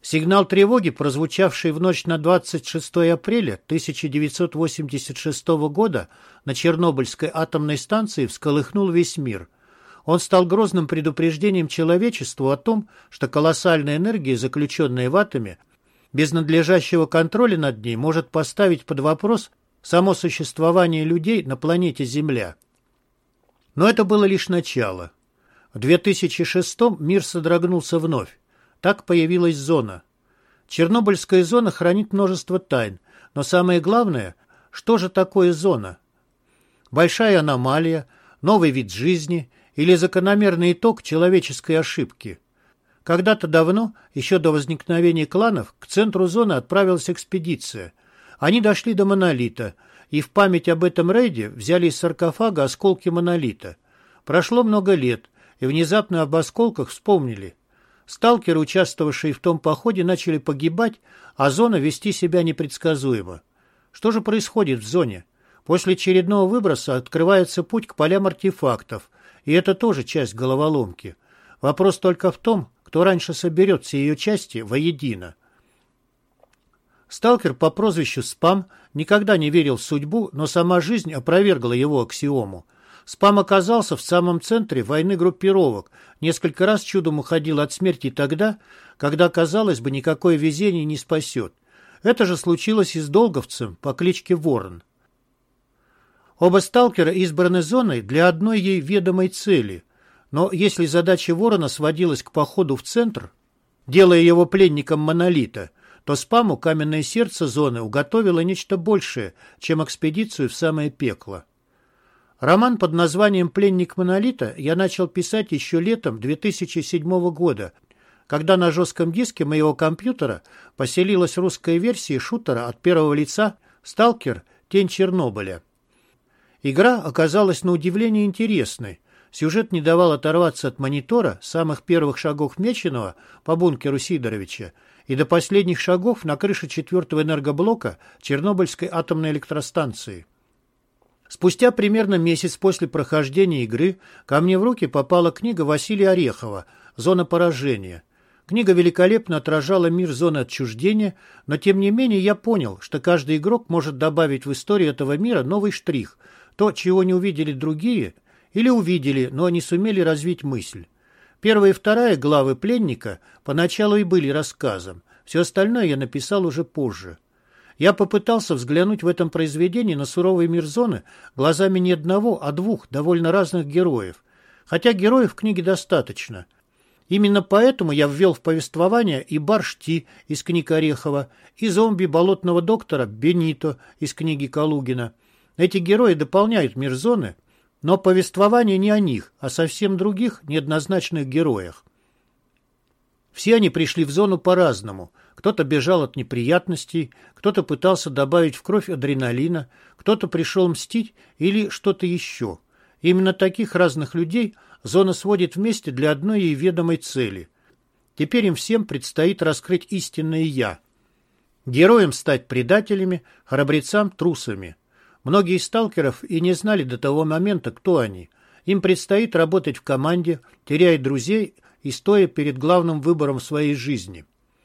Сигнал тревоги, прозвучавший в ночь на 26 апреля 1986 года на Чернобыльской атомной станции, всколыхнул весь мир. Он стал грозным предупреждением человечеству о том, что колоссальная энергия, заключенная в атоме, без надлежащего контроля над ней может поставить под вопрос само существование людей на планете Земля. Но это было лишь начало. В 2006 мир содрогнулся вновь. Так появилась зона. Чернобыльская зона хранит множество тайн, но самое главное, что же такое зона? Большая аномалия, новый вид жизни или закономерный итог человеческой ошибки? Когда-то давно, еще до возникновения кланов, к центру зоны отправилась экспедиция. Они дошли до монолита, и в память об этом рейде взяли из саркофага осколки монолита. Прошло много лет, и внезапно об осколках вспомнили. Сталкеры, участвовавшие в том походе, начали погибать, а зона вести себя непредсказуемо. Что же происходит в зоне? После очередного выброса открывается путь к полям артефактов, и это тоже часть головоломки. Вопрос только в том, кто раньше соберет все ее части воедино. Сталкер по прозвищу Спам никогда не верил в судьбу, но сама жизнь опровергла его аксиому. Спам оказался в самом центре войны группировок, несколько раз чудом уходил от смерти тогда, когда, казалось бы, никакое везение не спасет. Это же случилось и с долговцем по кличке Ворон. Оба сталкера избраны зоной для одной ей ведомой цели. Но если задача Ворона сводилась к походу в центр, делая его пленником монолита, то Спаму каменное сердце зоны уготовило нечто большее, чем экспедицию в самое пекло. Роман под названием «Пленник монолита» я начал писать еще летом 2007 года, когда на жестком диске моего компьютера поселилась русская версия шутера от первого лица «Сталкер. Тень Чернобыля». Игра оказалась на удивление интересной. Сюжет не давал оторваться от монитора с самых первых шагов Меченого по бункеру Сидоровича и до последних шагов на крыше 4-го энергоблока Чернобыльской атомной электростанции. Спустя примерно месяц после прохождения игры ко мне в руки попала книга Василия Орехова «Зона поражения». Книга великолепно отражала мир зоны отчуждения, но тем не менее я понял, что каждый игрок может добавить в историю этого мира новый штрих, то, чего не увидели другие, или увидели, но не сумели развить мысль. Первая и вторая главы «Пленника» поначалу и были рассказом, все остальное я написал уже позже. Я попытался взглянуть в этом произведении на суровый мир зоны глазами не одного, а двух довольно разных героев. Хотя героев в книге достаточно. Именно поэтому я ввел в повествование и Баршти из книг Орехова, и зомби болотного доктора Бенито из книги Калугина. Эти герои дополняют мир зоны, но повествование не о них, а совсем других неоднозначных героях. Все они пришли в зону по-разному. Кто-то бежал от неприятностей, кто-то пытался добавить в кровь адреналина, кто-то пришел мстить или что-то еще. Именно таких разных людей зона сводит вместе для одной ей ведомой цели. Теперь им всем предстоит раскрыть истинное «я». Героям стать предателями, храбрецам – трусами. Многие из сталкеров и не знали до того момента, кто они. Им предстоит работать в команде, теряя друзей и стоя перед главным выбором своей жизни.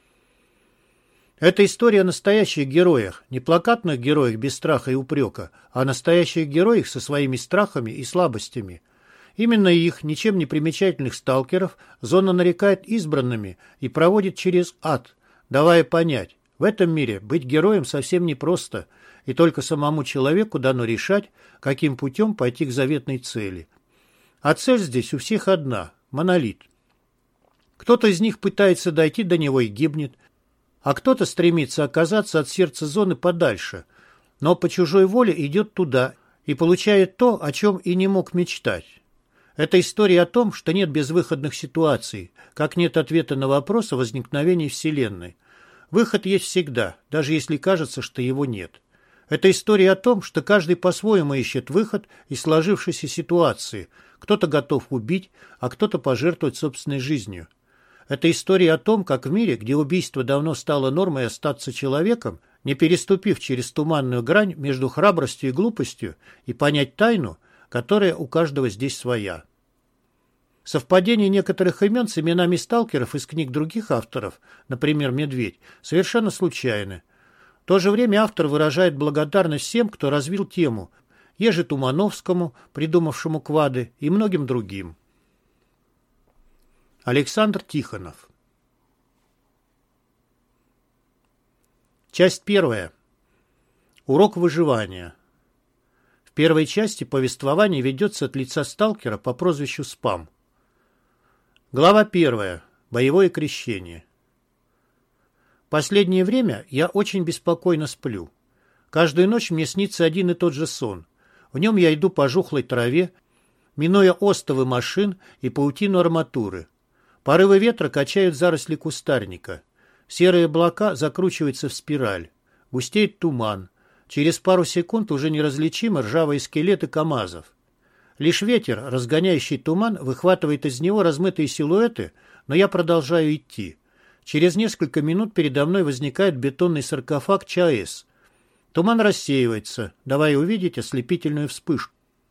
Это история о настоящих героях, не плакатных героях без страха и упрека, а о настоящих героях со своими страхами и слабостями. Именно их, ничем не примечательных сталкеров, зона нарекает избранными и проводит через ад, давая понять, в этом мире быть героем совсем непросто, и только самому человеку дано решать, каким путем пойти к заветной цели. А цель здесь у всех одна – монолит. Кто-то из них пытается дойти до него и гибнет, а кто-то стремится оказаться от сердца зоны подальше, но по чужой воле идет туда и получает то, о чем и не мог мечтать. Это история о том, что нет безвыходных ситуаций, как нет ответа на вопрос о возникновении Вселенной. Выход есть всегда, даже если кажется, что его нет. Это история о том, что каждый по-своему ищет выход из сложившейся ситуации. Кто-то готов убить, а кто-то пожертвовать собственной жизнью. Это история о том, как в мире, где убийство давно стало нормой остаться человеком, не переступив через туманную грань между храбростью и глупостью, и понять тайну, которая у каждого здесь своя. Совпадение некоторых имен с именами сталкеров из книг других авторов, например, «Медведь», совершенно случайны. В то же время автор выражает благодарность всем, кто развил тему, Еже Тумановскому, придумавшему квады, и многим другим. Александр Тихонов. Часть первая. Урок выживания. В первой части повествование ведется от лица сталкера по прозвищу Спам. Глава 1. Боевое крещение. Последнее время я очень беспокойно сплю. Каждую ночь мне снится один и тот же сон. В нем я иду по жухлой траве, минуя остовы машин и паутину арматуры. Порывы ветра качают заросли кустарника. Серые облака закручиваются в спираль. Густеет туман. Через пару секунд уже неразличимы ржавые скелеты КАМАЗов. Лишь ветер, разгоняющий туман, выхватывает из него размытые силуэты, но я продолжаю идти. Через несколько минут передо мной возникает бетонный саркофаг ЧАЭС. Туман рассеивается, давая увидеть ослепительную вспышку.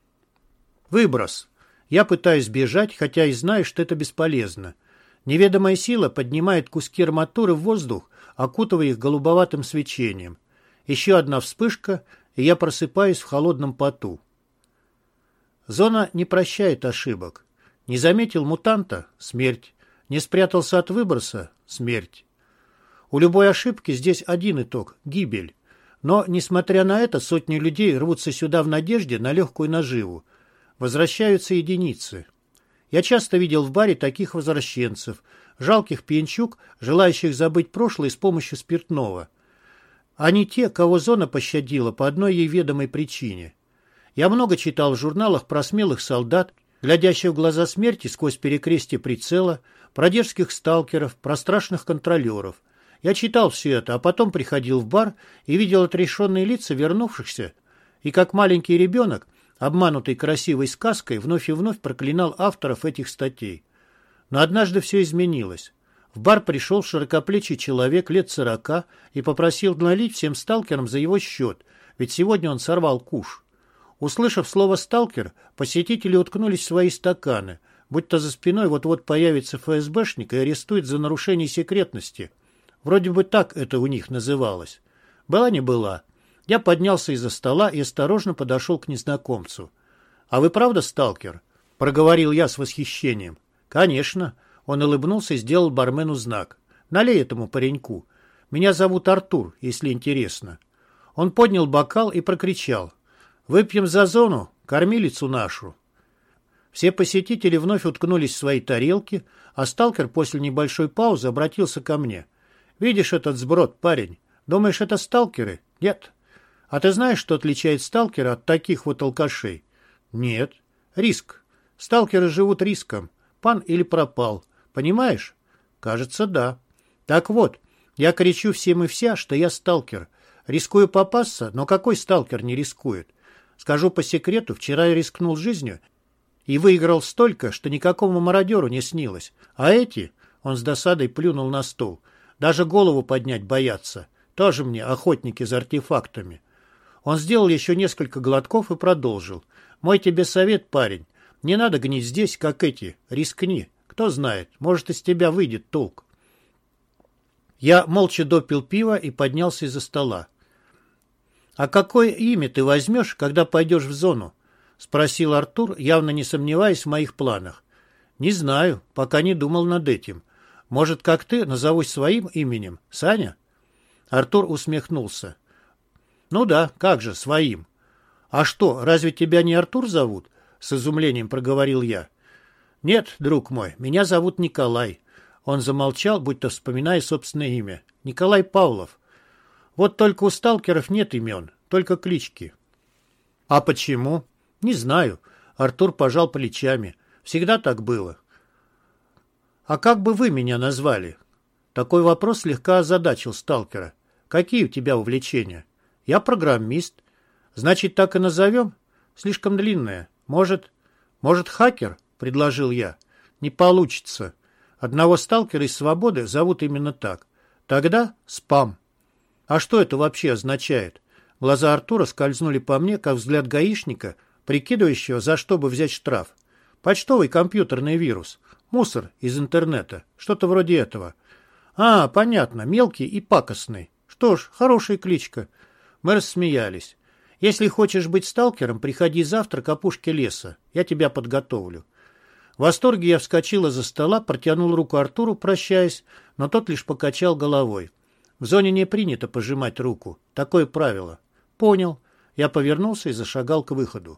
Выброс. Я пытаюсь бежать, хотя и знаю, что это бесполезно. Неведомая сила поднимает куски арматуры в воздух, окутывая их голубоватым свечением. Еще одна вспышка, и я просыпаюсь в холодном поту. Зона не прощает ошибок. Не заметил мутанта – смерть. Не спрятался от выброса – смерть. У любой ошибки здесь один итог – гибель. Но, несмотря на это, сотни людей рвутся сюда в надежде на легкую наживу. Возвращаются единицы. Я часто видел в баре таких возвращенцев, жалких пьянчуг, желающих забыть прошлое с помощью спиртного. Они те, кого зона пощадила по одной ей ведомой причине. Я много читал в журналах про смелых солдат, глядящих в глаза смерти сквозь перекрестие прицела, про дерзких сталкеров, про страшных контролеров. Я читал все это, а потом приходил в бар и видел отрешенные лица вернувшихся, и как маленький ребенок, обманутый красивой сказкой, вновь и вновь проклинал авторов этих статей. Но однажды все изменилось. В бар пришел широкоплечий человек лет 40 и попросил налить всем сталкерам за его счет, ведь сегодня он сорвал куш. Услышав слово «сталкер», посетители уткнулись в свои стаканы, будто за спиной вот-вот появится ФСБшник и арестует за нарушение секретности. Вроде бы так это у них называлось. Была не была. Я поднялся из-за стола и осторожно подошел к незнакомцу. «А вы правда сталкер?» — проговорил я с восхищением. «Конечно». Он улыбнулся и сделал бармену знак. «Налей этому пареньку. Меня зовут Артур, если интересно». Он поднял бокал и прокричал. «Выпьем за зону, кормилицу нашу». Все посетители вновь уткнулись в свои тарелки, а сталкер после небольшой паузы обратился ко мне. «Видишь этот сброд, парень? Думаешь, это сталкеры? Нет. А ты знаешь, что отличает сталкера от таких вот алкашей?» «Нет. Риск. Сталкеры живут риском. Пан или пропал. Понимаешь?» «Кажется, да». «Так вот, я кричу всем и вся, что я сталкер. Рискую попасться, но какой сталкер не рискует? Скажу по секрету, вчера я рискнул жизнью и выиграл столько, что никакому мародеру не снилось. А эти...» — он с досадой плюнул на стол. «Даже голову поднять боятся. Тоже мне охотники за артефактами». Он сделал еще несколько глотков и продолжил. «Мой тебе совет, парень. Не надо гнить здесь, как эти. Рискни. Кто знает, может, из тебя выйдет толк». Я молча допил пиво и поднялся из-за стола. «А какое имя ты возьмешь, когда пойдешь в зону?» — спросил Артур, явно не сомневаясь в моих планах. «Не знаю, пока не думал над этим. Может, как ты, назовусь своим именем? Саня?» Артур усмехнулся. «Ну да, как же, своим». «А что, разве тебя не Артур зовут?» — с изумлением проговорил я. «Нет, друг мой, меня зовут Николай». Он замолчал, будто вспоминая собственное имя. «Николай Павлов. Вот только у сталкеров нет имен, только клички». «А почему?» «Не знаю». Артур пожал плечами. «Всегда так было». «А как бы вы меня назвали?» Такой вопрос слегка озадачил сталкера. «Какие у тебя увлечения?» «Я программист». «Значит, так и назовем?» «Слишком длинное. Может, хакер?» — предложил я. «Не получится. Одного сталкера из «Свободы» зовут именно так. Тогда спам». «А что это вообще означает?» Глаза Артура скользнули по мне, как взгляд гаишника, прикидывающего, за что бы взять штраф. Почтовый компьютерный вирус. Мусор из интернета. Что-то вроде этого. А, понятно, мелкий и пакостный. Что ж, хорошая кличка. Мы рассмеялись. Если хочешь быть сталкером, приходи завтра к опушке леса. Я тебя подготовлю. В восторге я вскочил из-за стола, протянул руку Артуру, прощаясь, но тот лишь покачал головой. В зоне не принято пожимать руку. Такое правило. Понял. Я повернулся и зашагал к выходу.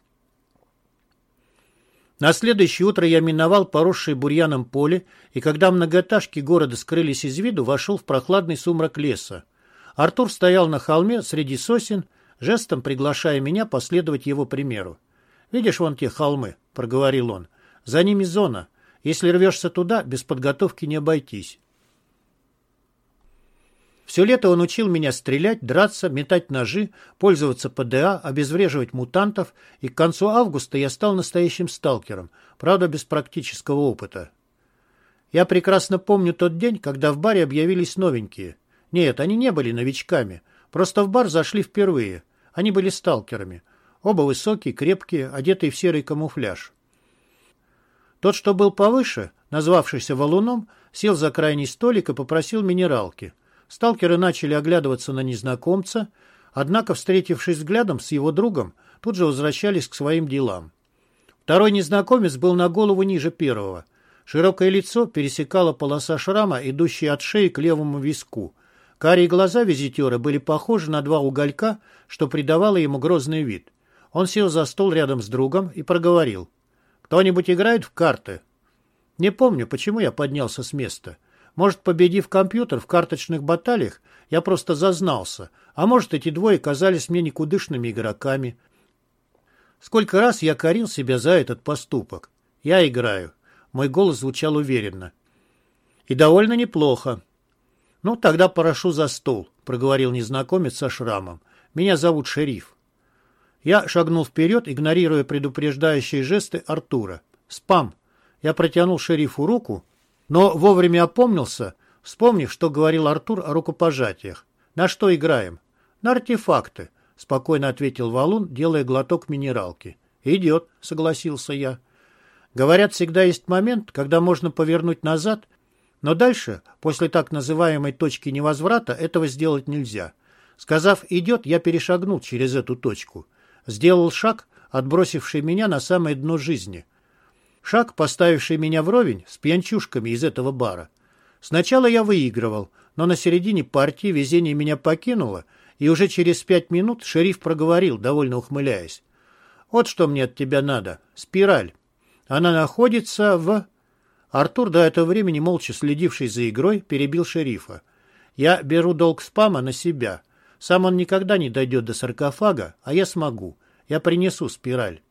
На следующее утро я миновал поросшее бурьяном поле, и когда многоэтажки города скрылись из виду, вошел в прохладный сумрак леса. Артур стоял на холме среди сосен, жестом приглашая меня последовать его примеру. «Видишь вон те холмы?» — проговорил он. «За ними зона. Если рвешься туда, без подготовки не обойтись». Все лето он учил меня стрелять, драться, метать ножи, пользоваться ПДА, обезвреживать мутантов, и к концу августа я стал настоящим сталкером, правда, без практического опыта. Я прекрасно помню тот день, когда в баре объявились новенькие. Нет, они не были новичками, просто в бар зашли впервые. Они были сталкерами. Оба высокие, крепкие, одетые в серый камуфляж. Тот, что был повыше, назвавшийся валуном, сел за крайний столик и попросил минералки. Сталкеры начали оглядываться на незнакомца, однако, встретившись взглядом с его другом, тут же возвращались к своим делам. Второй незнакомец был на голову ниже первого. Широкое лицо пересекала полоса шрама, идущая от шеи к левому виску. Карие глаза визитера были похожи на два уголька, что придавало ему грозный вид. Он сел за стол рядом с другом и проговорил. «Кто-нибудь играет в карты?» Не помню, почему я поднялся с места. Может, победив компьютер в карточных баталиях, я просто зазнался, а может, эти двое казались мне никудышными игроками. Сколько раз я корил себя за этот поступок. Я играю. Мой голос звучал уверенно. И довольно неплохо. «Ну, тогда порошу за стол», — проговорил незнакомец со шрамом. «Меня зовут Шериф». Я шагнул вперед, игнорируя предупреждающие жесты Артура. «Спам». Я протянул шерифу руку, но вовремя опомнился, вспомнив, что говорил Артур о рукопожатиях. «На что играем?» «На артефакты», — спокойно ответил валун, делая глоток минералки. «Идет», — согласился я. Говорят, всегда есть момент, когда можно повернуть назад, но дальше, после так называемой точки невозврата, этого сделать нельзя. Сказав «идет», я перешагнул через эту точку. Сделал шаг, отбросивший меня на самое дно жизни. Шаг, поставивший меня вровень с пьянчушками из этого бара. Сначала я выигрывал, но на середине партии везение меня покинуло, и уже через 5 минут шериф проговорил, довольно ухмыляясь. «Вот что мне от тебя надо. Спираль. Она находится в...» Артур, до этого времени молча следивший за игрой, перебил шерифа. «Я беру долг спама на себя. Сам он никогда не дойдет до саркофага, а я смогу. Я принесу спираль».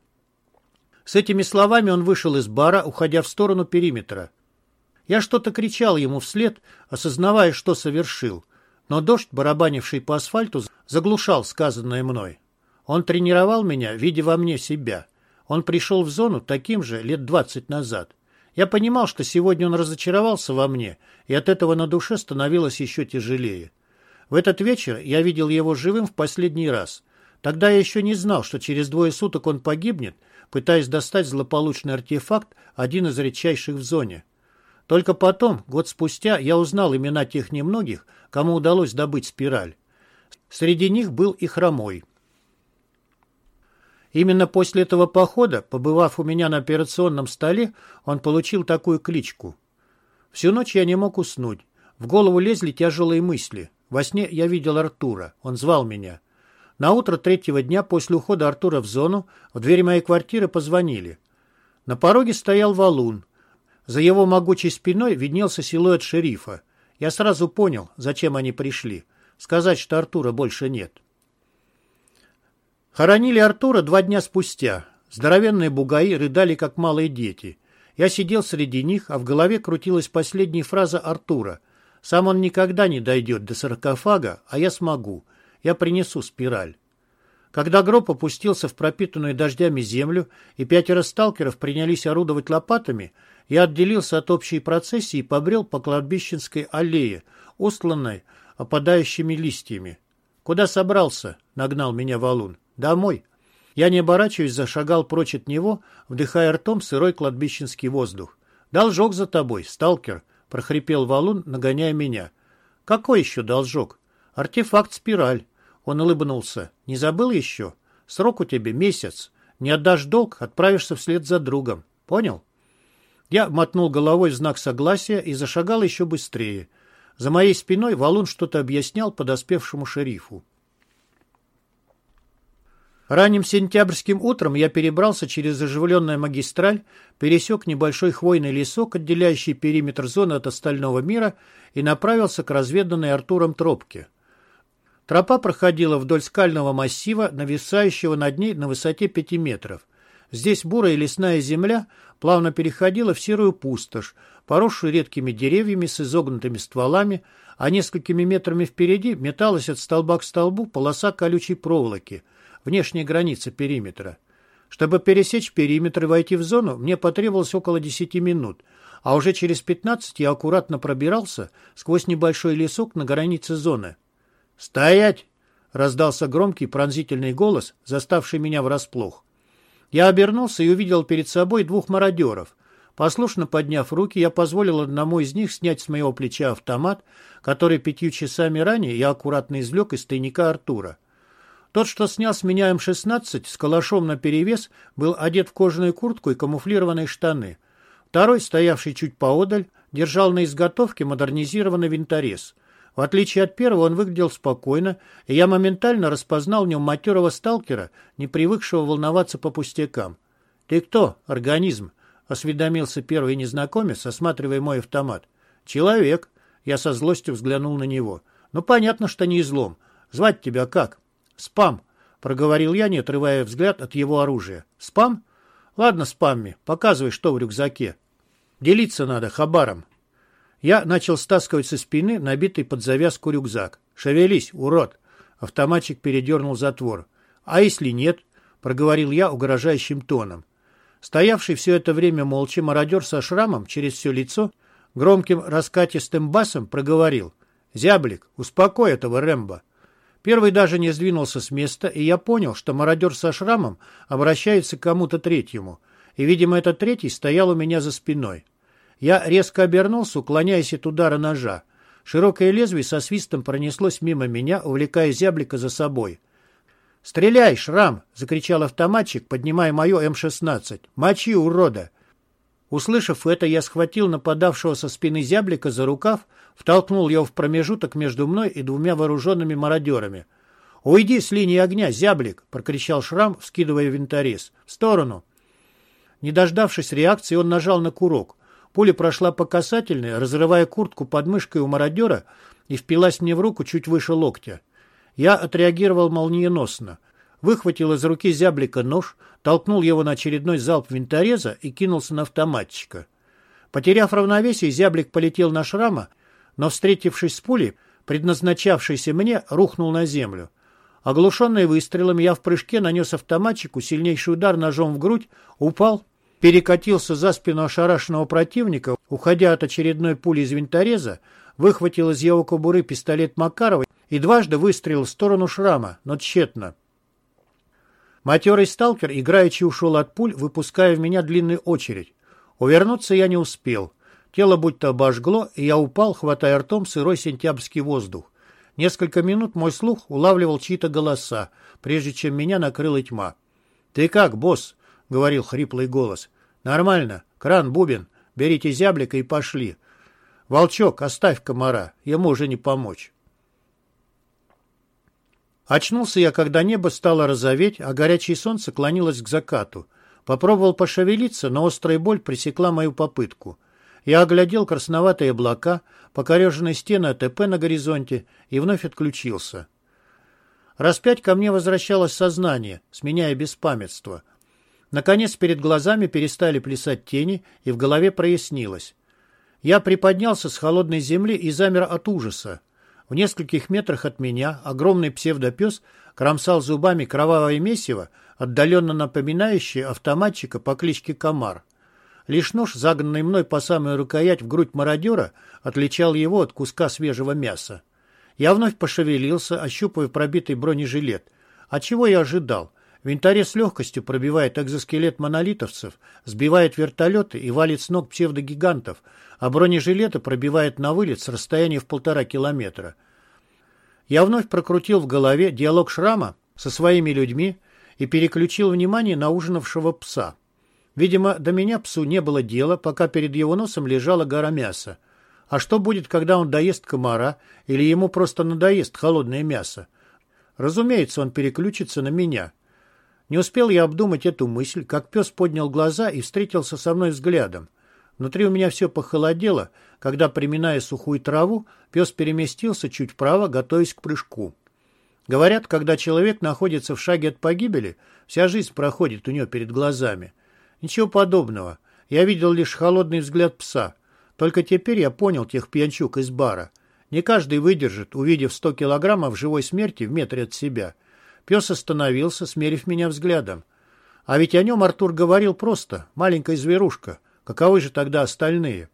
С этими словами он вышел из бара, уходя в сторону периметра. Я что-то кричал ему вслед, осознавая, что совершил, но дождь, барабанивший по асфальту, заглушал сказанное мной. Он тренировал меня, видя во мне себя. Он пришел в зону таким же лет 20 назад. Я понимал, что сегодня он разочаровался во мне, и от этого на душе становилось еще тяжелее. В этот вечер я видел его живым в последний раз. Тогда я еще не знал, что через 2 суток он погибнет, пытаясь достать злополучный артефакт, один из редчайших в зоне. Только потом, год спустя, я узнал имена тех немногих, кому удалось добыть спираль. Среди них был и Хромой. Именно после этого похода, побывав у меня на операционном столе, он получил такую кличку. Всю ночь я не мог уснуть. В голову лезли тяжелые мысли. Во сне я видел Артура. Он звал меня. На утро 3-го дня после ухода Артура в зону в дверь моей квартиры позвонили. На пороге стоял валун. За его могучей спиной виднелся силуэт шерифа. Я сразу понял, зачем они пришли. Сказать, что Артура больше нет. Хоронили Артура 2 дня спустя. Здоровенные бугаи рыдали, как малые дети. Я сидел среди них, а в голове крутилась последняя фраза Артура. «Сам он никогда не дойдет до саркофага, а я смогу. Я принесу спираль». Когда гроб опустился в пропитанную дождями землю, и 5 сталкеров принялись орудовать лопатами, я отделился от общей процессии и побрел по кладбищенской аллее, устланной опадающими листьями. «Куда собрался?» — нагнал меня валун. «Домой». Я, не оборачиваясь, зашагал прочь от него, вдыхая ртом сырой кладбищенский воздух. «Должок за тобой, сталкер!» — прохрипел валун, нагоняя меня. «Какой еще должок?» «Артефакт спираль». Он улыбнулся. «Не забыл еще? Срок у тебя месяц. Не отдашь долг, отправишься вслед за другом. Понял?» Я мотнул головой в знак согласия и зашагал еще быстрее. За моей спиной валун что-то объяснял подоспевшему шерифу. Ранним сентябрьским утром я перебрался через оживленную магистраль, пересек небольшой хвойный лесок, отделяющий периметр зоны от остального мира, и направился к разведанной Артуром тропке. Тропа проходила вдоль скального массива, нависающего над ней на высоте 5 метров. Здесь бурая лесная земля плавно переходила в серую пустошь, поросшую редкими деревьями с изогнутыми стволами, а несколькими метрами впереди металась от столба к столбу полоса колючей проволоки, внешняя граница периметра. Чтобы пересечь периметр и войти в зону, мне потребовалось около 10 минут, а уже через 15 я аккуратно пробирался сквозь небольшой лесок на границе зоны. «Стоять!» — раздался громкий пронзительный голос, заставший меня врасплох. Я обернулся и увидел перед собой 2 мародеров. Послушно подняв руки, я позволил одному из них снять с моего плеча автомат, который 5 часами ранее я аккуратно извлек из тайника Артура. Тот, что снял с меня М-16 с калашом наперевес, был одет в кожаную куртку и камуфлированные штаны. Второй, стоявший чуть поодаль, держал на изготовке модернизированный винторез. В отличие от первого, он выглядел спокойно, и я моментально распознал в нем матерого сталкера, не привыкшего волноваться по пустякам. «Ты кто, организм?» — осведомился первый незнакомец, осматривая мой автомат. «Человек». Я со злостью взглянул на него. «Ну, понятно, что не излом. Звать тебя как?» «Спам», — проговорил я, не отрывая взгляд от его оружия. «Спам? Ладно, спамми, показывай, что в рюкзаке. Делиться надо хабаром». Я начал стаскивать со спины набитый под завязку рюкзак. «Шевелись, урод!» Автоматчик передернул затвор. «А если нет?» — проговорил я угрожающим тоном. Стоявший все это время молча мародер со шрамом через все лицо громким раскатистым басом проговорил. «Зяблик, успокой этого Рэмбо». Первый даже не сдвинулся с места, и я понял, что мародер со шрамом обращается к кому-то третьему, и, видимо, этот третий стоял у меня за спиной. Я резко обернулся, уклоняясь от удара ножа. Широкое лезвие со свистом пронеслось мимо меня, увлекая зяблика за собой. «Стреляй, Шрам!» — закричал автоматчик, поднимая мое М-16. «Мочи, урода!» Услышав это, я схватил нападавшего со спины зяблика за рукав, втолкнул его в промежуток между мной и 2 вооруженными мародерами. «Уйди с линии огня, зяблик!» — прокричал Шрам, вскидывая винторез. «В сторону!» Не дождавшись реакции, он нажал на курок. Пуля прошла по касательной, разрывая куртку под мышкой у мародера и впилась мне в руку чуть выше локтя. Я отреагировал молниеносно. Выхватил из руки зяблика нож, толкнул его на очередной залп винтореза и кинулся на автоматчика. Потеряв равновесие, зяблик полетел на Шрама, но, встретившись с пулей, предназначавшейся мне, рухнул на землю. Оглушенный выстрелом, я в прыжке нанес автоматчику сильнейший удар ножом в грудь, упал, перекатился за спину ошарашенного противника, уходя от очередной пули из винтореза, выхватил из его кобуры пистолет Макарова и дважды выстрелил в сторону Шрама, но тщетно. Матерый сталкер играючи ушел от пуль, выпуская в меня длинную очередь. Увернуться я не успел. Тело будто обожгло, и я упал, хватая ртом сырой сентябрьский воздух. Несколько минут мой слух улавливал чьи-то голоса, прежде чем меня накрыла тьма. «Ты как, босс?» — говорил хриплый голос. «Нормально. Кран, бубен. Берите зяблика и пошли. Волчок, оставь комара. Ему уже не помочь». Очнулся я, когда небо стало розоветь, а горячее солнце клонилось к закату. Попробовал пошевелиться, но острая боль пресекла мою попытку. Я оглядел красноватые облака, покореженные стены АТП на горизонте и вновь отключился. Раз 5 ко мне возвращалось сознание, сменяя беспамятство. Наконец перед глазами перестали плясать тени, и в голове прояснилось. Я приподнялся с холодной земли и замер от ужаса. В нескольких метрах от меня огромный псевдопес кромсал зубами кровавое месиво, отдаленно напоминающее автоматчика по кличке Комар. Лишь нож, загнанный мной по самую рукоять в грудь мародера, отличал его от куска свежего мяса. Я вновь пошевелился, ощупывая пробитый бронежилет. А чего я ожидал? Винторез с легкостью пробивает экзоскелет монолитовцев, сбивает вертолеты и валит с ног псевдогигантов, а бронежилеты пробивает на вылет с расстояния в 1,5 километра. Я вновь прокрутил в голове диалог Шрама со своими людьми и переключил внимание на ужинавшего пса. Видимо, до меня псу не было дела, пока перед его носом лежала гора мяса. А что будет, когда он доест комара или ему просто надоест холодное мясо? Разумеется, он переключится на меня. Не успел я обдумать эту мысль, как пес поднял глаза и встретился со мной взглядом. Внутри у меня все похолодело, когда, приминая сухую траву, пес переместился чуть вправо, готовясь к прыжку. Говорят, когда человек находится в шаге от погибели, вся жизнь проходит у него перед глазами. Ничего подобного. Я видел лишь холодный взгляд пса. Только теперь я понял тех пьянчуг из бара. Не каждый выдержит, увидев 100 килограммов живой смерти в метре от себя. Пес остановился, смерив меня взглядом. А ведь о нем Артур говорил просто: маленькая зверушка. Каковы же тогда остальные?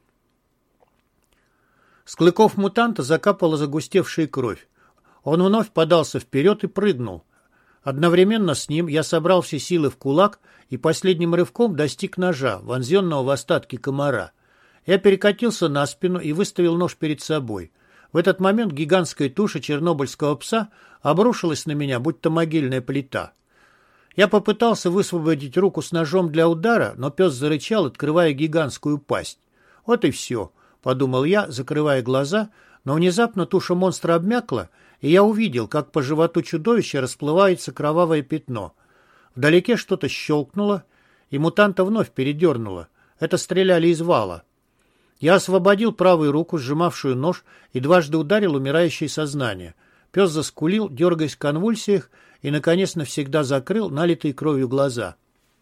С клыков мутанта закапала загустевшая кровь. Он вновь подался вперед и прыгнул. Одновременно с ним я собрал все силы в кулак и последним рывком достиг ножа, вонзенного в остатки комара. Я перекатился на спину и выставил нож перед собой. В этот момент гигантская туша чернобыльского пса обрушилась на меня, будто могильная плита. Я попытался высвободить руку с ножом для удара, но пес зарычал, открывая гигантскую пасть. «Вот и все», — подумал я, закрывая глаза, но внезапно туша монстра обмякла, и я увидел, как по животу чудовища расплывается кровавое пятно. Вдалеке что-то щелкнуло, и мутанта вновь передернуло. Это стреляли из вала. Я освободил правую руку, сжимавшую нож, и дважды ударил умирающее сознание. Пес заскулил, дергаясь в конвульсиях, и, наконец, навсегда закрыл налитые кровью глаза.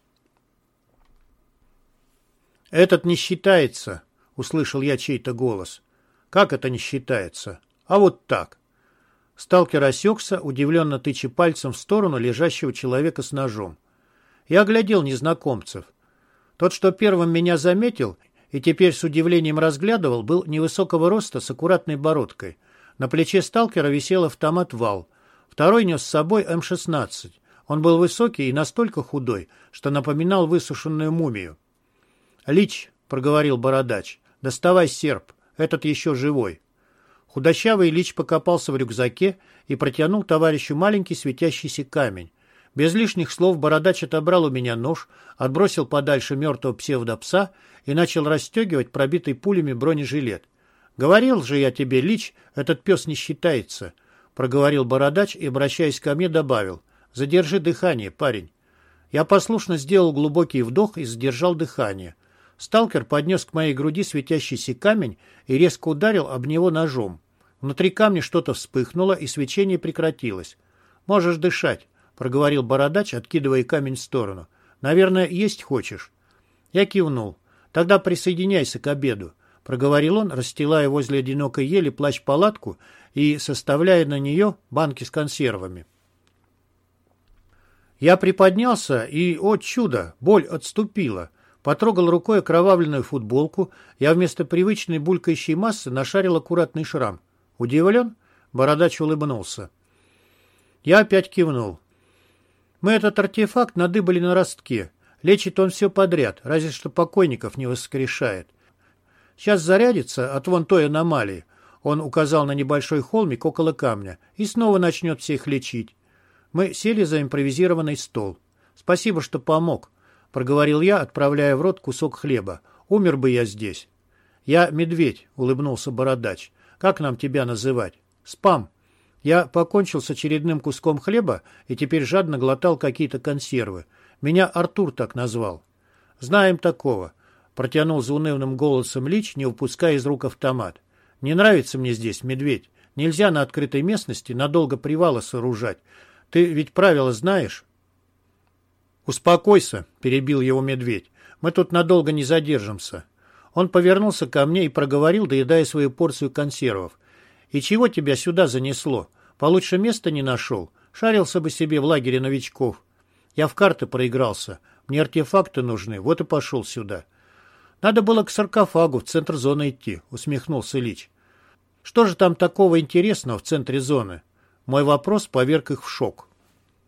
«Этот не считается», — услышал я чей-то голос. «Как это не считается? А вот так». Сталкер осекся, удивленно тыча пальцем в сторону лежащего человека с ножом. Я оглядел незнакомцев. Тот, что первым меня заметил и теперь с удивлением разглядывал, был невысокого роста с аккуратной бородкой. На плече сталкера висел автомат «Вал». Второй нес с собой М-16. Он был высокий и настолько худой, что напоминал высушенную мумию. «Лич», — проговорил бородач, — «доставай серп, этот еще живой». Худощавый Лич покопался в рюкзаке и протянул товарищу маленький светящийся камень. Без лишних слов бородач отобрал у меня нож, отбросил подальше мертвого псевдопса и начал расстегивать пробитый пулями бронежилет. «Говорил же я тебе, Лич, этот пес не считается», — проговорил бородач и, обращаясь ко мне, добавил: «Задержи дыхание, парень». Я послушно сделал глубокий вдох и задержал дыхание. Сталкер поднес к моей груди светящийся камень и резко ударил об него ножом. Внутри камня что-то вспыхнуло, и свечение прекратилось. «Можешь дышать», — проговорил бородач, откидывая камень в сторону. «Наверное, есть хочешь?» Я кивнул. «Тогда присоединяйся к обеду», — проговорил он, расстилая возле одинокой ели плащ-палатку и составляя на нее банки с консервами. Я приподнялся, и, о чудо, боль отступила. Потрогал рукой окровавленную футболку, я вместо привычной булькающей массы нашарил аккуратный шрам. «Удивлен?» — бородач улыбнулся. Я опять кивнул. «Мы этот артефакт надыбали на ростке. Лечит он все подряд, разве что покойников не воскрешает. Сейчас зарядится от вон той аномалии», — он указал на небольшой холмик около камня, «и снова начнет всех лечить». Мы сели за импровизированный стол. «Спасибо, что помог», — проговорил я, отправляя в рот кусок хлеба. «Умер бы я здесь». «Я Медведь», — улыбнулся бородач. «Как нам тебя называть?» «Спам». Я покончил с очередным куском хлеба и теперь жадно глотал какие-то консервы. Меня Артур так назвал. «Знаем такого», — протянул заунывным голосом Лич, не упуская из рук автомат. «Не нравится мне здесь, Медведь. Нельзя на открытой местности надолго привалы сооружать. Ты ведь правила знаешь?» «Успокойся», — перебил его Медведь. «Мы тут надолго не задержимся». Он повернулся ко мне и проговорил, доедая свою порцию консервов. «И чего тебя сюда занесло? Получше места не нашел? Шарился бы себе в лагере новичков. Я в карты проигрался. Мне артефакты нужны, вот и пошел сюда». «Надо было к саркофагу в центр зоны идти», — усмехнулся Лич. «Что же там такого интересного в центре зоны?» Мой вопрос поверг их в шок.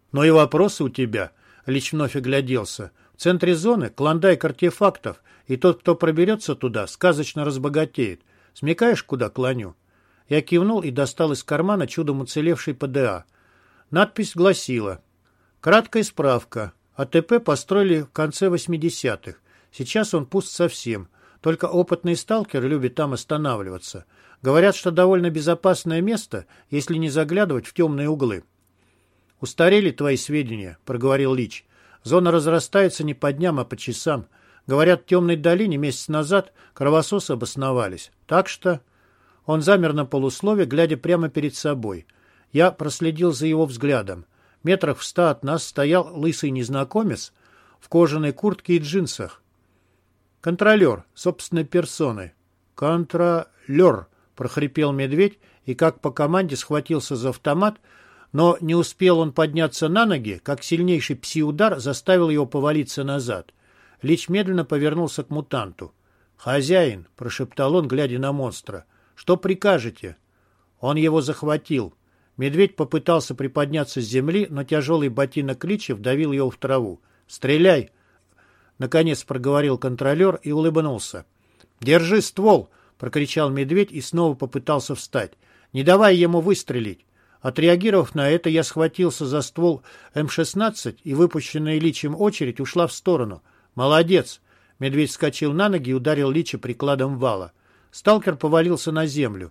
«Ну и вопросы у тебя», — Лич вновь огляделся. «В центре зоны клондайк артефактов, и тот, кто проберется туда, сказочно разбогатеет. Смекаешь, куда клоню?» Я кивнул и достал из кармана чудом уцелевший ПДА. Надпись гласила: «Краткая справка. АТП построили в конце 80-х. Сейчас он пуст совсем. Только опытные сталкеры любят там останавливаться. Говорят, что довольно безопасное место, если не заглядывать в темные углы». «Устарели твои сведения», — проговорил Лич. «Зона разрастается не по дням, а по часам. Говорят, в темной долине месяц назад кровососы обосновались. Так что...» Он замер на полуслове, глядя прямо перед собой. Я проследил за его взглядом. Метрах в 100 от нас стоял лысый незнакомец в кожаной куртке и джинсах. Контролер, собственной персоной. «Контролер», — прохрипел медведь и как по команде схватился за автомат, но не успел он подняться на ноги, как сильнейший пси-удар заставил его повалиться назад. Лич медленно повернулся к мутанту. «Хозяин», — прошептал он, глядя на монстра, — «что прикажете?» Он его захватил. Медведь попытался приподняться с земли, но тяжелый ботинок Лича вдавил его в траву. «Стреляй!» — наконец проговорил контролер и улыбнулся. «Держи ствол!» — прокричал медведь и снова попытался встать. «Не давай ему выстрелить!» Отреагировав на это, я схватился за ствол М-16, и выпущенная Личем очередь ушла в сторону. «Молодец!» Медведь вскочил на ноги и ударил Лича прикладом вала. Сталкер повалился на землю.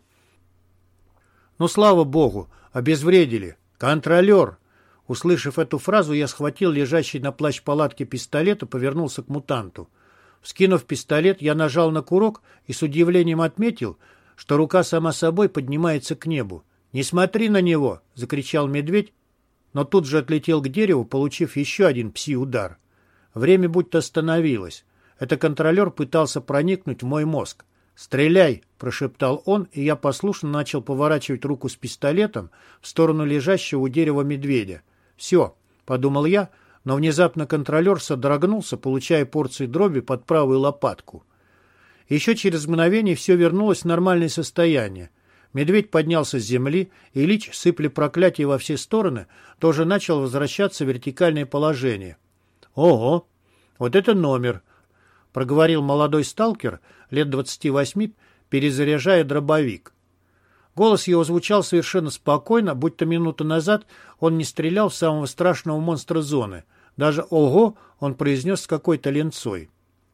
«Ну, слава богу, обезвредили! Контролер!» Услышав эту фразу, я схватил лежащий на плащ-палатке пистолет и повернулся к мутанту. Вскинув пистолет, я нажал на курок и с удивлением отметил, что рука сама собой поднимается к небу. «Не смотри на него!» — закричал медведь, но тут же отлетел к дереву, получив еще один пси-удар. Время будто остановилось. Это контролер пытался проникнуть в мой мозг. «Стреляй!» — прошептал он, и я послушно начал поворачивать руку с пистолетом в сторону лежащего у дерева медведя. «Все», — подумал я, но внезапно контролер содрогнулся, получая порцию дроби под правую лопатку. Еще через мгновение все вернулось в нормальное состояние. Медведь поднялся с земли, и Лич, сыпля проклятия во все стороны, тоже начал возвращаться в вертикальное положение. «Ого! Вот это номер!» — проговорил молодой сталкер лет 28, перезаряжая дробовик. Голос его звучал совершенно спокойно, будто минуту назад он не стрелял в самого страшного монстра зоны. Даже «ого» он произнес с какой-то ленцой.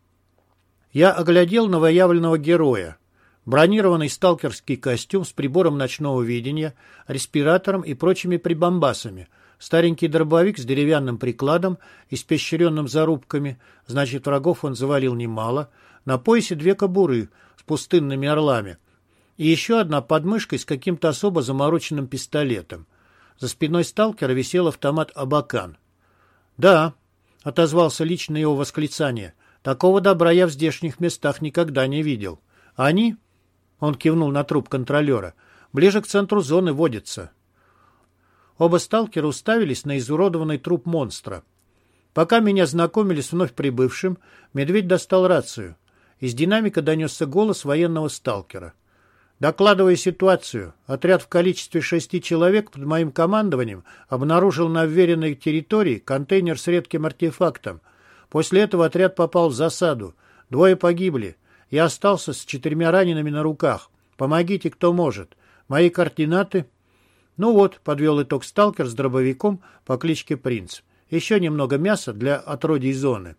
Я оглядел новоявленного героя. Бронированный сталкерский костюм с прибором ночного видения, респиратором и прочими прибамбасами, старенький дробовик с деревянным прикладом, испещренным зарубками, значит, врагов он завалил немало, на поясе 2 кобуры с пустынными орлами и еще одна под мышкой с каким-то особо замороченным пистолетом. За спиной сталкера висел автомат «Абакан». «Да», — отозвался лично его восклицание, — «такого добра я в здешних местах никогда не видел. Они...» — он кивнул на труп контролера — «ближе к центру зоны водятся». Оба сталкера уставились на изуродованный труп монстра. Пока меня знакомили с вновь прибывшим, медведь достал рацию. Из динамика донесся голос военного сталкера. «Докладывая ситуацию, отряд в количестве 6 человек под моим командованием обнаружил на вверенной территории контейнер с редким артефактом. После этого отряд попал в засаду. 2 погибли. Я остался с 4 ранеными на руках. Помогите, кто может. Мои координаты...» «Ну вот», — подвел итог сталкер с дробовиком по кличке Принц. «Еще немного мяса для отродий зоны».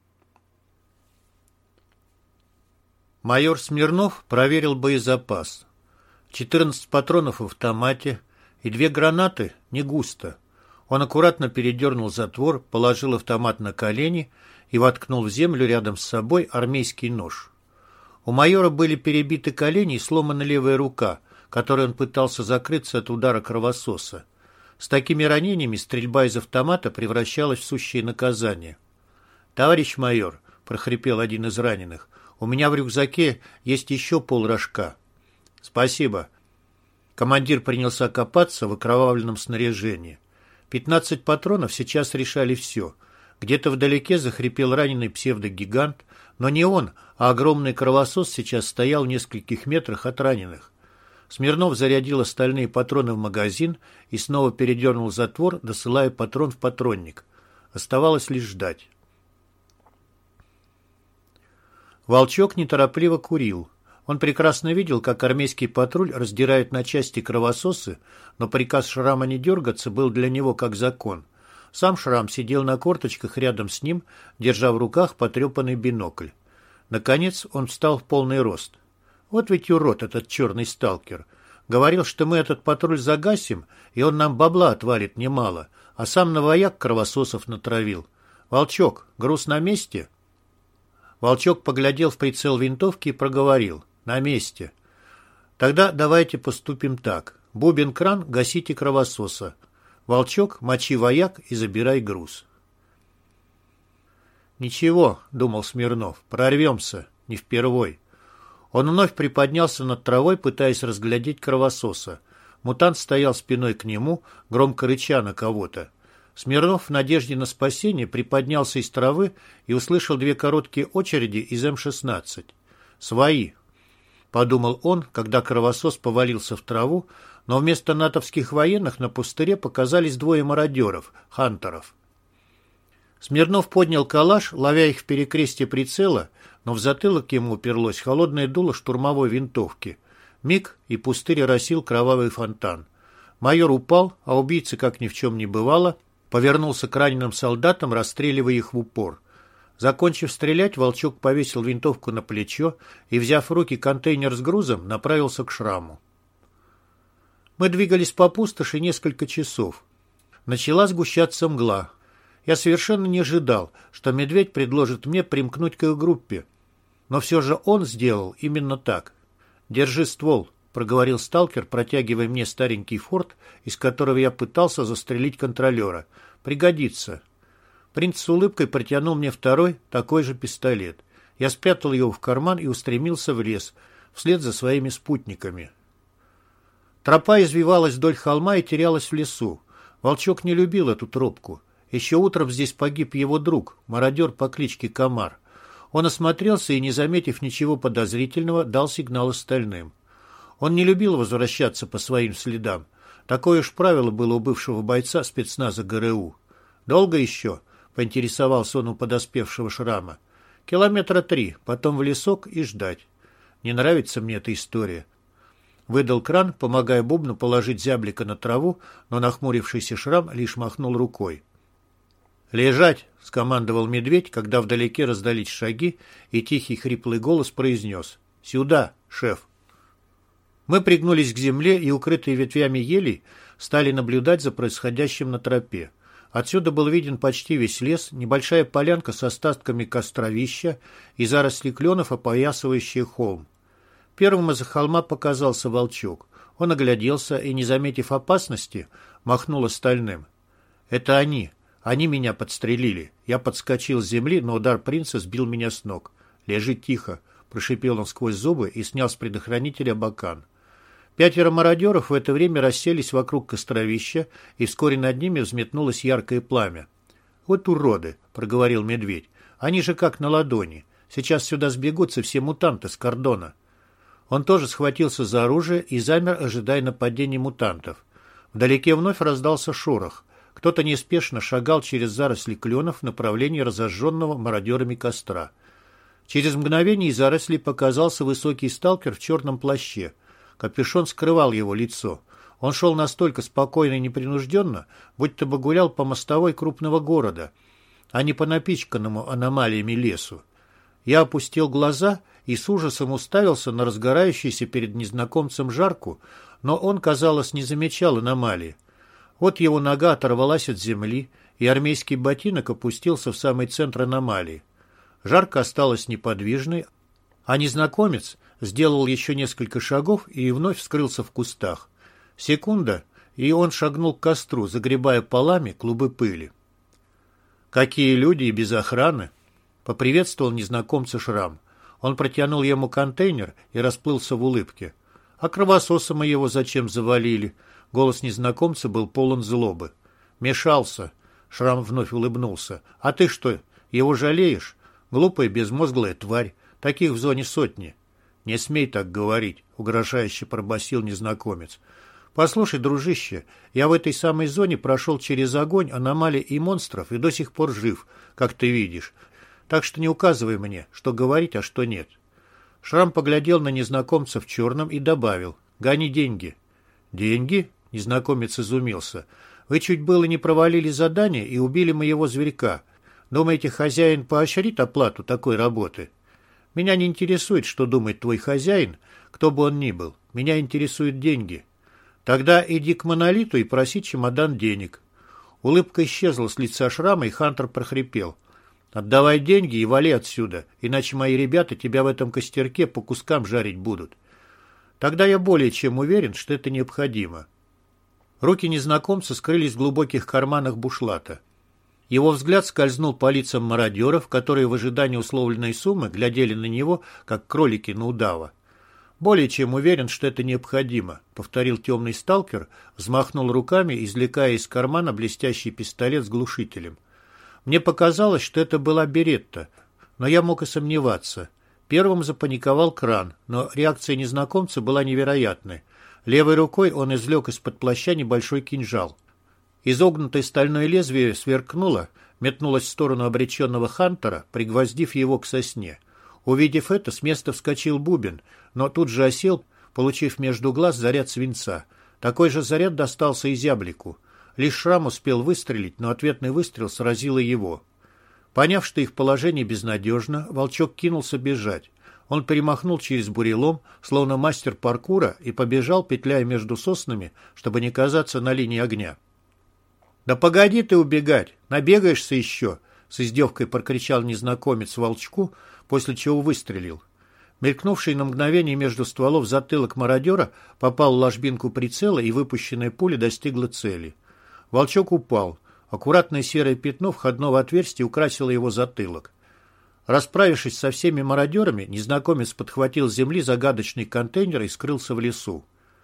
Майор Смирнов проверил боезапас. 14 патронов в автомате и 2 гранаты не густо. Он аккуратно передернул затвор, положил автомат на колени и воткнул в землю рядом с собой армейский нож. У майора были перебиты колени и сломана левая рука, которой он пытался закрыться от удара кровососа. С такими ранениями стрельба из автомата превращалась в сущее наказание. «Товарищ майор», — прохрипел один из раненых, — «у меня в рюкзаке есть еще полрожка». «Спасибо». Командир принялся копаться в окровавленном снаряжении. 15 патронов сейчас решали все. Где-то вдалеке захрипел раненый псевдогигант, но не он, а огромный кровосос сейчас стоял в нескольких метрах от раненых. Смирнов зарядил остальные патроны в магазин и снова передернул затвор, досылая патрон в патронник. Оставалось лишь ждать. Волчок неторопливо курил. Он прекрасно видел, как армейский патруль раздирает на части кровососы, но приказ Шрама не дергаться был для него как закон. Сам Шрам сидел на корточках рядом с ним, держа в руках потрепанный бинокль. Наконец он встал в полный рост. Вот ведь урод этот черный сталкер. Говорил, что мы этот патруль загасим, и он нам бабла отвалит немало, а сам на вояк кровососов натравил. Волчок, груз на месте? Волчок поглядел в прицел винтовки и проговорил. На месте. Тогда давайте поступим так. Бубен-кран, гасите кровососа. Волчок, мочи вояк и забирай груз. Ничего, думал Смирнов, прорвемся, не впервой. Он вновь приподнялся над травой, пытаясь разглядеть кровососа. Мутант стоял спиной к нему, громко рыча на кого-то. Смирнов в надежде на спасение приподнялся из травы и услышал две короткие очереди из М-16. «Свои», — подумал он, когда кровосос повалился в траву, но вместо натовских военных на пустыре показались двое мародеров, хантеров. Смирнов поднял калаш, ловя их в перекрестье прицела, но в затылок ему уперлось холодное дуло штурмовой винтовки. Миг, и пустырь оросил кровавый фонтан. Майор упал, а убийца, как ни в чем не бывало, повернулся к раненым солдатам, расстреливая их в упор. Закончив стрелять, Волчок повесил винтовку на плечо и, взяв в руки контейнер с грузом, направился к Шраму. Мы двигались по пустоши несколько часов. Начала сгущаться мгла. Я совершенно не ожидал, что медведь предложит мне примкнуть к их группе. Но все же он сделал именно так. «Держи ствол», — проговорил сталкер, протягивая мне старенький форт, из которого я пытался застрелить контролера. «Пригодится». Принц с улыбкой протянул мне второй, такой же пистолет. Я спрятал его в карман и устремился в лес, вслед за своими спутниками. Тропа извивалась вдоль холма и терялась в лесу. Волчок не любил эту тропку. Еще утром здесь погиб его друг, мародер по кличке Комар. Он осмотрелся и, не заметив ничего подозрительного, дал сигнал остальным. Он не любил возвращаться по своим следам. Такое уж правило было у бывшего бойца спецназа ГРУ. «Долго еще?» — поинтересовался он у подоспевшего Шрама. «Километра 3, потом в лесок и ждать. Не нравится мне эта история». Выдал Кран, помогая Бубну положить зяблика на траву, но нахмурившийся Шрам лишь махнул рукой. «Лежать!» — скомандовал медведь, когда вдалеке раздались шаги, и тихий хриплый голос произнес. «Сюда, шеф!» Мы пригнулись к земле и, укрытые ветвями елей, стали наблюдать за происходящим на тропе. Отсюда был виден почти весь лес, небольшая полянка с остатками костровища и заросли кленов, опоясывающие холм. Первым из-за холма показался Волчок. Он огляделся и, не заметив опасности, махнул остальным. «Это они. Они меня подстрелили. Я подскочил с земли, но удар принца сбил меня с ног. Лежи тихо», — прошипел он сквозь зубы и снял с предохранителя бакан. 5 мародеров в это время расселись вокруг костровища, и вскоре над ними взметнулось яркое пламя. «Вот уроды», — проговорил медведь. «Они же как на ладони. Сейчас сюда сбегутся все мутанты с кордона». Он тоже схватился за оружие и замер, ожидая нападения мутантов. Вдалеке вновь раздался шорох. Кто-то неспешно шагал через заросли кленов в направлении разожженного мародерами костра. Через мгновение из зарослей показался высокий сталкер в черном плаще. Капюшон скрывал его лицо. Он шел настолько спокойно и непринужденно, будто бы гулял по мостовой крупного города, а не по напичканному аномалиями лесу. Я опустил глаза и с ужасом уставился на разгорающуюся перед незнакомцем жарку, но он, казалось, не замечал аномалии. Вот его нога оторвалась от земли, и армейский ботинок опустился в самый центр аномалии. Жарка осталась неподвижной, а незнакомец сделал еще несколько шагов и вновь скрылся в кустах. Секунда, и он шагнул к костру, загребая полами клубы пыли. «Какие люди и без охраны!» — поприветствовал незнакомца Шрам. Он протянул ему контейнер и расплылся в улыбке. «А кровососа мы его зачем завалили?» Голос незнакомца был полон злобы. «Мешался!» — Шрам вновь улыбнулся. «А ты что, его жалеешь? Глупая, безмозглая тварь. Таких в зоне сотни». «Не смей так говорить», — угрожающе пробасил незнакомец. «Послушай, дружище, я в этой самой зоне прошел через огонь, аномалий и монстров и до сих пор жив, как ты видишь. Так что не указывай мне, что говорить, а что нет». Шрам поглядел на незнакомца в черном и добавил: «Гони деньги». «Деньги?» — незнакомец изумился. «Вы чуть было не провалили задание и убили моего зверька. Думаете, хозяин поощрит оплату такой работы?» «Меня не интересует, что думает твой хозяин, кто бы он ни был. Меня интересуют деньги». «Тогда иди к Монолиту и проси чемодан денег». Улыбка исчезла с лица Шрама, и Хантер прохрипел: «Отдавай деньги и вали отсюда, иначе мои ребята тебя в этом костерке по кускам жарить будут». «Тогда я более чем уверен, что это необходимо». Руки незнакомца скрылись в глубоких карманах бушлата. Его взгляд скользнул по лицам мародеров, которые в ожидании условленной суммы глядели на него, как кролики на удава. «Более чем уверен, что это необходимо», — повторил темный сталкер, взмахнул руками, извлекая из кармана блестящий пистолет с глушителем. Мне показалось, что это была беретта, но я мог и сомневаться. Первым запаниковал кран, но реакция незнакомца была невероятной. Левой рукой он извлек из-под плаща небольшой кинжал. Изогнутое стальное лезвие сверкнуло, метнулось в сторону обреченного Хантера, пригвоздив его к сосне. Увидев это, с места вскочил Бубен, но тут же осел, получив между глаз заряд свинца. Такой же заряд достался и зяблику. Лишь Шрам успел выстрелить, но ответный выстрел сразил и его. Поняв, что их положение безнадежно, волчок кинулся бежать. Он перемахнул через бурелом, словно мастер паркура, и побежал, петляя между соснами, чтобы не казаться на линии огня. «Да погоди ты убегать! Набегаешься еще!» — с издевкой прокричал незнакомец волчку, после чего выстрелил. Мелькнувший на мгновение между стволов затылок мародера попал в ложбинку прицела, и выпущенная пуля достигла цели. Волчок упал. Аккуратное серое пятно входного отверстия украсило его затылок. Расправившись со всеми мародерами, незнакомец подхватил с земли загадочный контейнер и скрылся в лесу.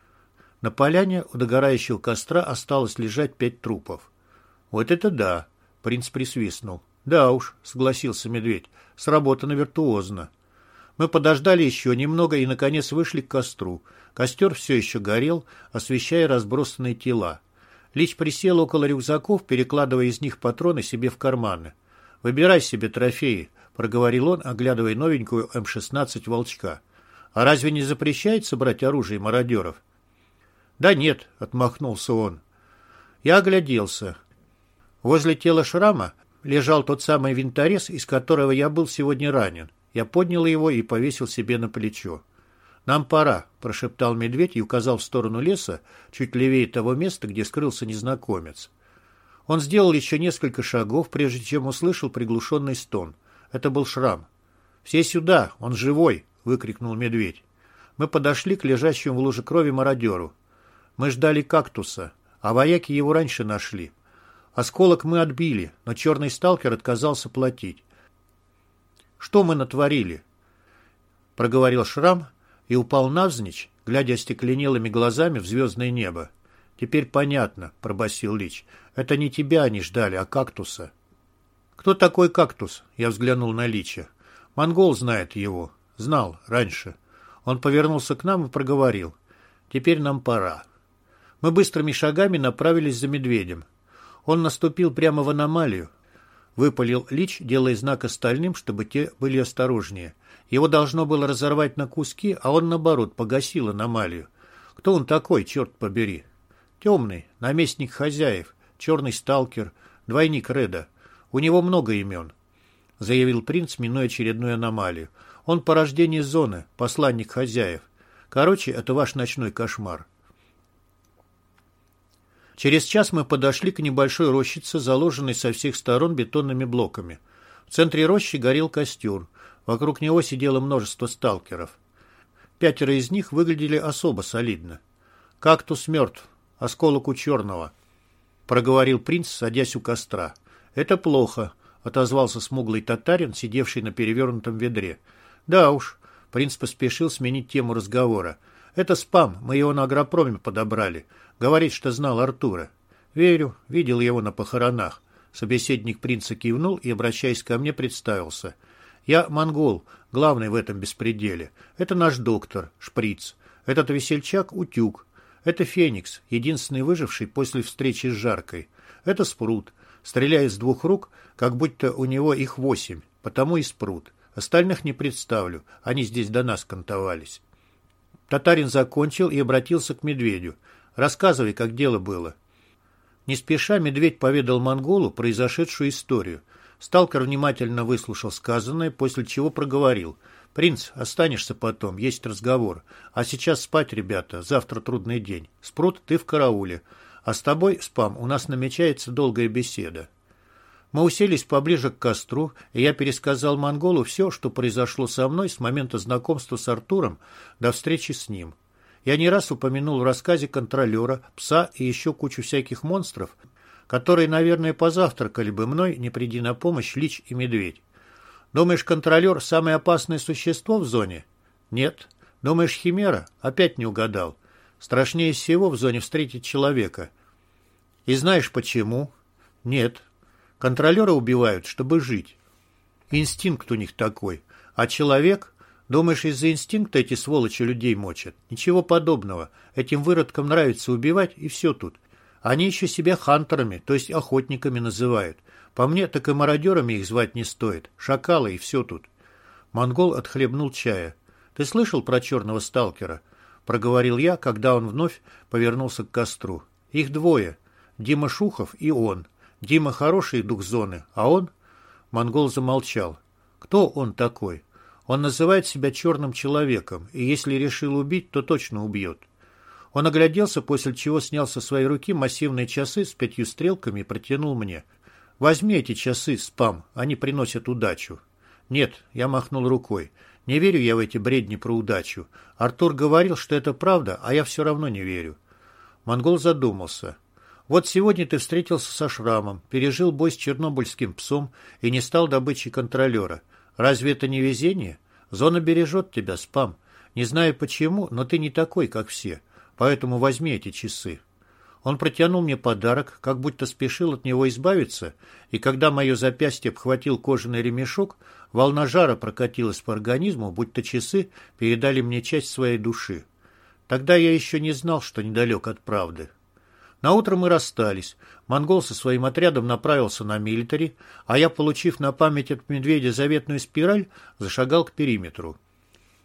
На поляне у догорающего костра осталось лежать 5 трупов. «Вот это да!» — принц присвистнул. «Да уж», — согласился медведь, — «сработано виртуозно». Мы подождали еще немного и, наконец, вышли к костру. Костер все еще горел, освещая разбросанные тела. Лич присел около рюкзаков, перекладывая из них патроны себе в карманы. «Выбирай себе трофеи», — проговорил он, оглядывая новенькую М-16 «Волчка». «А разве не запрещается брать оружие мародеров?» «Да нет», — отмахнулся он. Я огляделся. Возле тела Шрама лежал тот самый винторез, из которого я был сегодня ранен. Я поднял его и повесил себе на плечо. «Нам пора», — прошептал медведь и указал в сторону леса, чуть левее того места, где скрылся незнакомец. Он сделал еще несколько шагов, прежде чем услышал приглушенный стон. Это был Шрам. «Все сюда! Он живой!» — выкрикнул медведь. Мы подошли к лежащему в луже крови мародеру. Мы ждали кактуса, а вояки его раньше нашли. Осколок мы отбили, но черный сталкер отказался платить. «Что мы натворили?» — проговорил Шрам и упал навзничь, глядя остекленелыми глазами в звездное небо. «Теперь понятно», — пробасил Лич. «Это не тебя они ждали, а кактуса». «Кто такой кактус?» — я взглянул на Лича. «Монгол знает его. Знал раньше». Он повернулся к нам и проговорил. «Теперь нам пора». Мы быстрыми шагами направились за медведем. Он наступил прямо в аномалию. Выпалил Лич, делая знак остальным, чтобы те были осторожнее. Его должно было разорвать на куски, а он, наоборот, погасил аномалию. Кто он такой, черт побери? Темный, наместник хозяев, черный сталкер, двойник Реда. У него много имен, заявил принц, минуя очередную аномалию. Он порождение зоны, посланник хозяев. Короче, это ваш ночной кошмар. Через час мы подошли к небольшой рощице, заложенной со всех сторон бетонными блоками. В центре рощи горел костер. Вокруг него сидело множество сталкеров. 5 из них выглядели особо солидно. «Кактус мертв, осколок у черного», — проговорил принц, садясь у костра. «Это плохо», — отозвался смуглый татарин, сидевший на перевернутом ведре. «Да уж», — принц поспешил сменить тему разговора. «Это спам, мы его на агропроме подобрали. Говорит, что знал Артура». «Верю, видел его на похоронах». Собеседник принца кивнул и, обращаясь ко мне, представился. «Я монгол, главный в этом беспределе. Это наш доктор, Шприц. Этот весельчак — Утюг. Это Феникс, единственный выживший после встречи с Жаркой. Это Спрут. Стреляет с 2 рук, как будто у него их 8, потому и Спрут. Остальных не представлю, они здесь до нас кантовались. Татарин закончил и обратился к Медведю. «Рассказывай, как дело было». Не спеша Медведь поведал монголу произошедшую историю. Сталкер внимательно выслушал сказанное, после чего проговорил. «Принц, останешься потом, есть разговор. А сейчас спать, ребята, завтра трудный день. Спрут, ты в карауле. А с тобой, Спам, у нас намечается долгая беседа». Мы уселись поближе к костру, и я пересказал монголу все, что произошло со мной с момента знакомства с Артуром до встречи с ним. Я не раз упомянул в рассказе контролера, пса и еще кучу всяких монстров, которые, наверное, позавтракали бы мной, не приди на помощь Лич и Медведь. Думаешь, контролер – самое опасное существо в зоне? Нет. Думаешь, химера? Опять не угадал. Страшнее всего в зоне встретить человека. И знаешь почему? Нет. Контролера убивают, чтобы жить. Инстинкт у них такой. А человек? Думаешь, из-за инстинкта эти сволочи людей мочат? Ничего подобного. Этим выродкам нравится убивать, и все тут. Они еще себя хантерами, то есть охотниками называют. По мне, так и мародерами их звать не стоит. Шакалы, и все тут. Монгол отхлебнул чая. «Ты слышал про черного сталкера?» Проговорил я, когда он вновь повернулся к костру. «Их 2. Дима Шухов и он. Дима хороший дух зоны, а он...» Монгол замолчал. «Кто он такой?» «Он называет себя черным человеком, и если решил убить, то точно убьет». Он огляделся, после чего снял со своей руки массивные часы с 5 стрелками и протянул мне. «Возьми эти часы, Спам, они приносят удачу». «Нет», — я махнул рукой, — «не верю я в эти бредни про удачу. Артур говорил, что это правда, а я все равно не верю». Монгол задумался. «Вот сегодня ты встретился со Шрамом, пережил бой с чернобыльским псом и не стал добычей контролера. Разве это не везение? Зона бережет тебя, Спам. Не знаю почему, но ты не такой, как все. Поэтому возьми эти часы». Он протянул мне подарок, как будто спешил от него избавиться, и когда мое запястье обхватил кожаный ремешок, волна жара прокатилась по организму, будто часы передали мне часть своей души. Тогда я еще не знал, что недалек от правды. Наутро мы расстались. Монгол со своим отрядом направился на милитари, а я, получив на память от Медведя заветную спираль, зашагал к периметру.